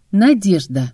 Надежда.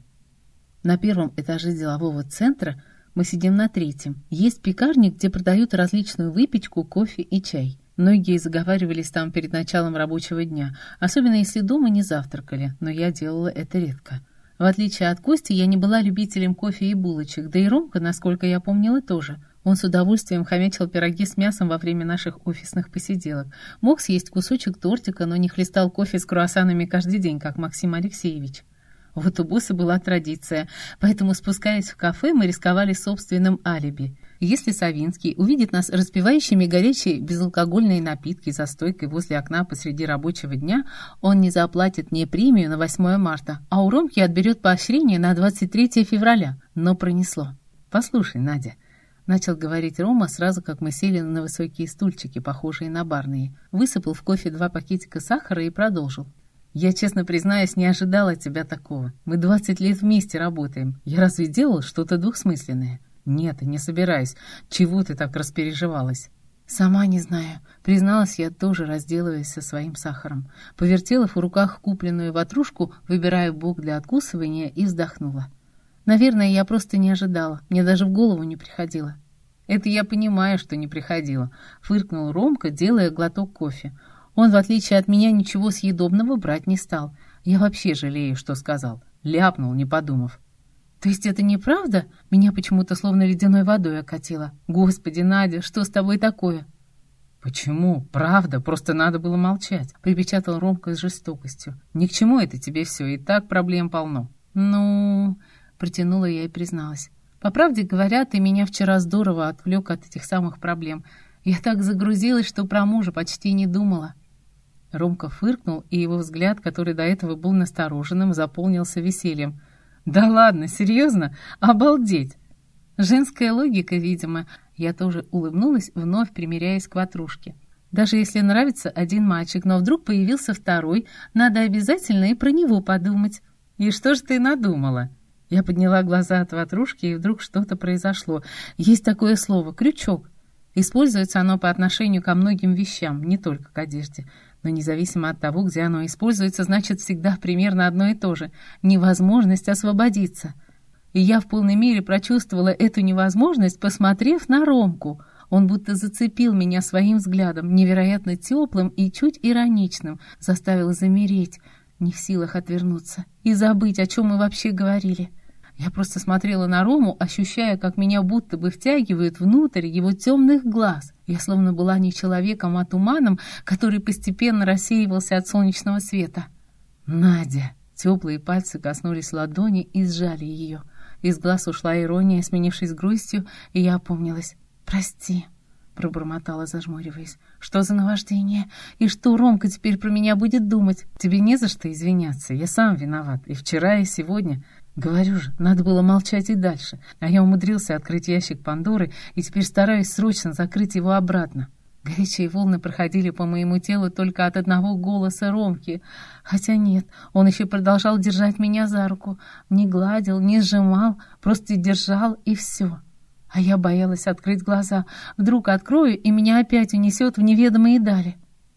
На первом этаже делового центра, мы сидим на третьем, есть пекарни, где продают различную выпечку, кофе и чай. Многие заговаривались там перед началом рабочего дня, особенно если дома не завтракали, но я делала это редко. В отличие от Кости, я не была любителем кофе и булочек, да и Ромка, насколько я помнила, тоже. Он с удовольствием хомячил пироги с мясом во время наших офисных посиделок. Мог съесть кусочек тортика, но не хлестал кофе с круассанами каждый день, как Максим Алексеевич. Вот у босса была традиция, поэтому, спускаясь в кафе, мы рисковали собственным алиби. Если Савинский увидит нас распивающими горячие безалкогольные напитки за стойкой возле окна посреди рабочего дня, он не заплатит мне премию на 8 марта, а у Ромки отберет поощрение на 23 февраля. Но пронесло. «Послушай, Надя», — начал говорить Рома сразу, как мы сели на высокие стульчики, похожие на барные. Высыпал в кофе 2 пакетика сахара и продолжил. «Я, честно признаюсь, не ожидал от тебя такого. Мы 20 лет вместе работаем. Я разве делал что-то двусмысленное?» «Нет, не собираюсь. Чего ты так распереживалась?» «Сама не знаю», — призналась я, тоже разделываясь со своим сахаром. Повертела в руках купленную ватрушку, выбирая бок для откусывания, и вздохнула. «Наверное, я просто не ожидала. Мне даже в голову не приходило». «Это я понимаю, что не приходило», — фыркнул Ромка, делая глоток кофе. Он, в отличие от меня, ничего съедобного брать не стал. Я вообще жалею, что сказал. Ляпнул, не подумав. «То есть это неправда?» Меня почему-то словно ледяной водой окатило. «Господи, Надя, что с тобой такое?» «Почему? Правда, просто надо было молчать», — припечатал Ромка с жестокостью. «Ни к чему это тебе все, и так проблем полно». «Ну...» — протянула я и призналась. «По правде говоря, ты меня вчера здорово отвлек от этих самых проблем. Я так загрузилась, что про мужа почти не думала». Ромка фыркнул, и его взгляд, который до этого был настороженным, заполнился весельем. «Да ладно, серьезно? Обалдеть!» Женская логика, видимо. Я тоже улыбнулась, вновь примиряясь к ватрушке. Даже если нравится один мальчик, но вдруг появился второй, надо обязательно и про него подумать. «И что ж ты надумала?» Я подняла глаза от ватрушки, и вдруг что-то произошло. Есть такое слово «крючок». Используется оно по отношению ко многим вещам, не только к одежде. Но независимо от того, где оно используется, значит всегда примерно одно и то же – невозможность освободиться. И я в полной мере прочувствовала эту невозможность, посмотрев на Ромку. Он будто зацепил меня своим взглядом, невероятно теплым и чуть ироничным, заставил замереть, не в силах отвернуться, и забыть, о чем мы вообще говорили. Я просто смотрела на Рому, ощущая, как меня будто бы втягивают внутрь его темных глаз. Я словно была не человеком, а туманом, который постепенно рассеивался от солнечного света. «Надя!» Теплые пальцы коснулись ладони и сжали ее. Из глаз ушла ирония, сменившись грустью, и я опомнилась. «Прости», — пробормотала, зажмуриваясь. «Что за наваждение? И что Ромка теперь про меня будет думать?» «Тебе не за что извиняться. Я сам виноват. И вчера, и сегодня. Говорю же, надо было молчать и дальше. А я умудрился открыть ящик Пандоры и теперь стараюсь срочно закрыть его обратно». Горячие волны проходили по моему телу только от одного голоса Ромки. Хотя нет, он еще продолжал держать меня за руку. Не гладил, не сжимал, просто держал, и все. А я боялась открыть глаза. Вдруг открою, и меня опять унесет в неведомые дали.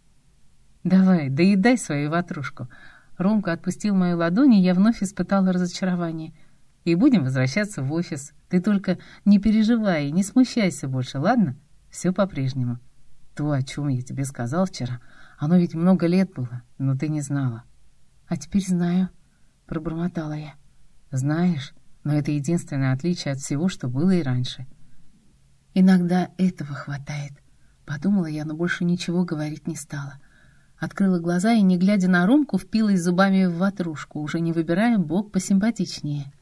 «Давай, доедай свою ватрушку». Ромка отпустил мою ладонь, и я вновь испытала разочарование. «И будем возвращаться в офис. Ты только не переживай и не смущайся больше, ладно? Все по-прежнему. То, о чем я тебе сказал вчера, оно ведь много лет было, но ты не знала». «А теперь знаю», — пробормотала я. «Знаешь, но это единственное отличие от всего, что было и раньше». «Иногда этого хватает», — подумала я, но больше ничего говорить не стала. Открыла глаза и, не глядя на Ромку, впилась зубами в ватрушку, уже не выбирая бок посимпатичнее.